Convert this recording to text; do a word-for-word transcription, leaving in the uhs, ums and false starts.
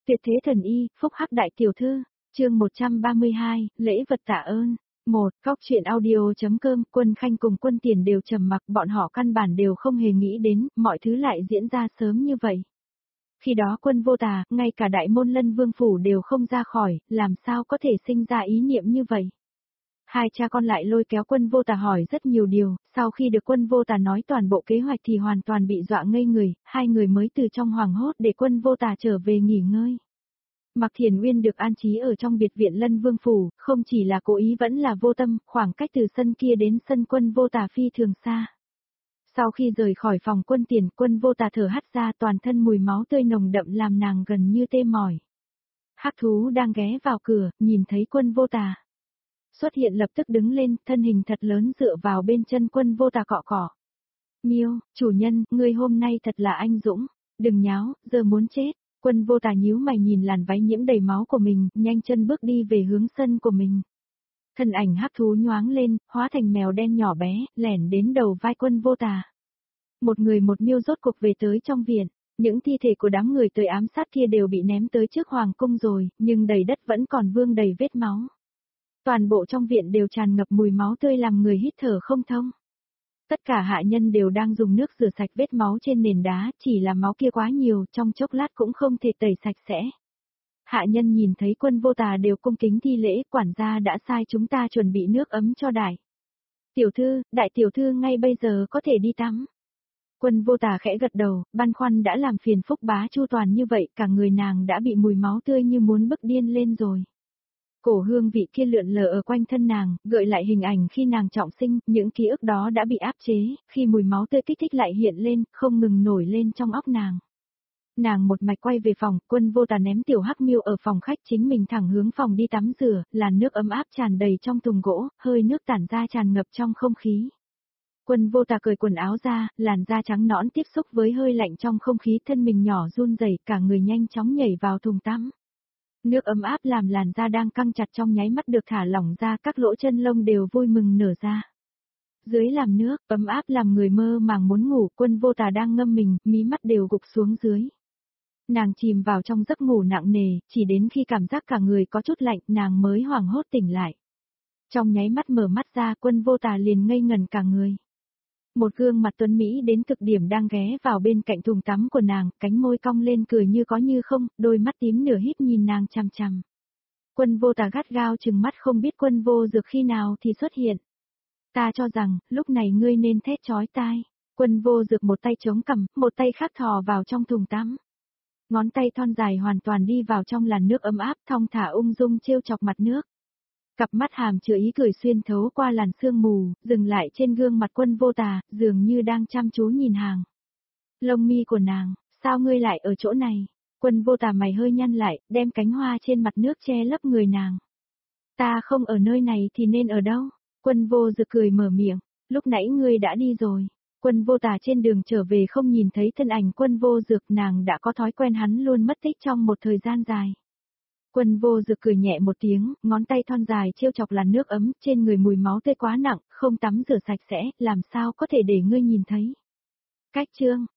Tuyệt thế thần y, phúc hắc đại tiểu thư, chương một trăm ba mươi hai, lễ vật tạ ơn. một. Góc truyện audio.com, Quân Khanh cùng Quân Tiền đều trầm mặc, bọn họ căn bản đều không hề nghĩ đến, mọi thứ lại diễn ra sớm như vậy. Khi đó Quân Vô Tà, ngay cả đại môn Lân Vương Phủ đều không ra khỏi, làm sao có thể sinh ra ý niệm như vậy. Hai cha con lại lôi kéo Quân Vô Tà hỏi rất nhiều điều, sau khi được Quân Vô Tà nói toàn bộ kế hoạch thì hoàn toàn bị dọa ngây người, hai người mới từ trong hoảng hốt để Quân Vô Tà trở về nghỉ ngơi. Mạc Thiền Uyên được an trí ở trong biệt viện Lân Vương Phủ, không chỉ là cố ý vẫn là vô tâm, khoảng cách từ sân kia đến sân Quân Vô Tà phi thường xa. Sau khi rời khỏi phòng Quân Tiền, Quân Vô Tà thở hắt ra, toàn thân mùi máu tươi nồng đậm làm nàng gần như tê mỏi. Hắc thú đang ghé vào cửa, nhìn thấy Quân Vô Tà xuất hiện lập tức đứng lên, thân hình thật lớn dựa vào bên chân Quân Vô Tà cọ cọ. Miêu, chủ nhân, ngươi hôm nay thật là anh dũng, đừng nháo, giờ muốn chết. Quân Vô Tà nhíu mày nhìn làn váy nhiễm đầy máu của mình, nhanh chân bước đi về hướng sân của mình. Thân ảnh hắc thú nhoáng lên, hóa thành mèo đen nhỏ bé, lẻn đến đầu vai Quân Vô Tà. Một người một miêu rốt cuộc về tới trong viện, những thi thể của đám người tới ám sát kia đều bị ném tới trước hoàng cung rồi, nhưng đầy đất vẫn còn vương đầy vết máu. Toàn bộ trong viện đều tràn ngập mùi máu tươi làm người hít thở không thông. Tất cả hạ nhân đều đang dùng nước rửa sạch vết máu trên nền đá, chỉ là máu kia quá nhiều, trong chốc lát cũng không thể tẩy sạch sẽ. Hạ nhân nhìn thấy Quân Vô Tà đều cung kính thi lễ, quản gia đã sai chúng ta chuẩn bị nước ấm cho đại tiểu thư, đại tiểu thư ngay bây giờ có thể đi tắm. Quân Vô Tà khẽ gật đầu, băn khoăn đã làm phiền Phúc Bá chu toàn như vậy, cả người nàng đã bị mùi máu tươi như muốn bức điên lên rồi. Cổ hương vị kia lượn lờ ở quanh thân nàng, gợi lại hình ảnh khi nàng trọng sinh, những ký ức đó đã bị áp chế, khi mùi máu tươi kích thích lại hiện lên, không ngừng nổi lên trong óc nàng. Nàng một mạch quay về phòng, Quân Vô Tà ném tiểu hắc miêu ở phòng khách, chính mình thẳng hướng phòng đi tắm rửa, làn nước ấm áp tràn đầy trong thùng gỗ, hơi nước tản ra tràn ngập trong không khí. Quân Vô Tà cởi quần áo ra, làn da trắng nõn tiếp xúc với hơi lạnh trong không khí, thân mình nhỏ run rẩy, cả người nhanh chóng nhảy vào thùng tắm. Nước ấm áp làm làn da đang căng chặt trong nháy mắt được thả lỏng ra, các lỗ chân lông đều vui mừng nở ra. Dưới làm nước, ấm áp làm người mơ màng muốn ngủ, Quân Vô Tà đang ngâm mình, mí mắt đều gục xuống dưới. Nàng chìm vào trong giấc ngủ nặng nề, chỉ đến khi cảm giác cả người có chút lạnh, nàng mới hoảng hốt tỉnh lại. Trong nháy mắt mở mắt ra, Quân Vô Tà liền ngây ngần cả người. Một gương mặt tuấn Mỹ đến cực điểm đang ghé vào bên cạnh thùng tắm của nàng, cánh môi cong lên cười như có như không, đôi mắt tím nửa híp nhìn nàng chằm chằm. Quân Vô Tà gắt gao chừng mắt không biết Quân Vô Dược khi nào thì xuất hiện. Ta cho rằng, lúc này ngươi nên thét chói tai. Quân Vô Dược một tay chống cằm, một tay khác thò vào trong thùng tắm. Ngón tay thon dài hoàn toàn đi vào trong làn nước ấm áp, thong thả ung dung trêu chọc mặt nước. Cặp mắt hàm chứa ý cười xuyên thấu qua làn sương mù, dừng lại trên gương mặt Quân Vô Tà, dường như đang chăm chú nhìn hàng. Lông mi của nàng, sao ngươi lại ở chỗ này? Quân Vô Tà mày hơi nhăn lại, đem cánh hoa trên mặt nước che lấp người nàng. Ta không ở nơi này thì nên ở đâu? Quân Vô Dược cười mở miệng, lúc nãy ngươi đã đi rồi. Quân Vô Tà trên đường trở về không nhìn thấy thân ảnh Quân Vô Dược, nàng đã có thói quen hắn luôn mất tích trong một thời gian dài. Quân Vô Dược cười nhẹ một tiếng, ngón tay thon dài trêu chọc làn nước ấm, trên người mùi máu tươi quá nặng, không tắm rửa sạch sẽ, làm sao có thể để ngươi nhìn thấy. Cách chương,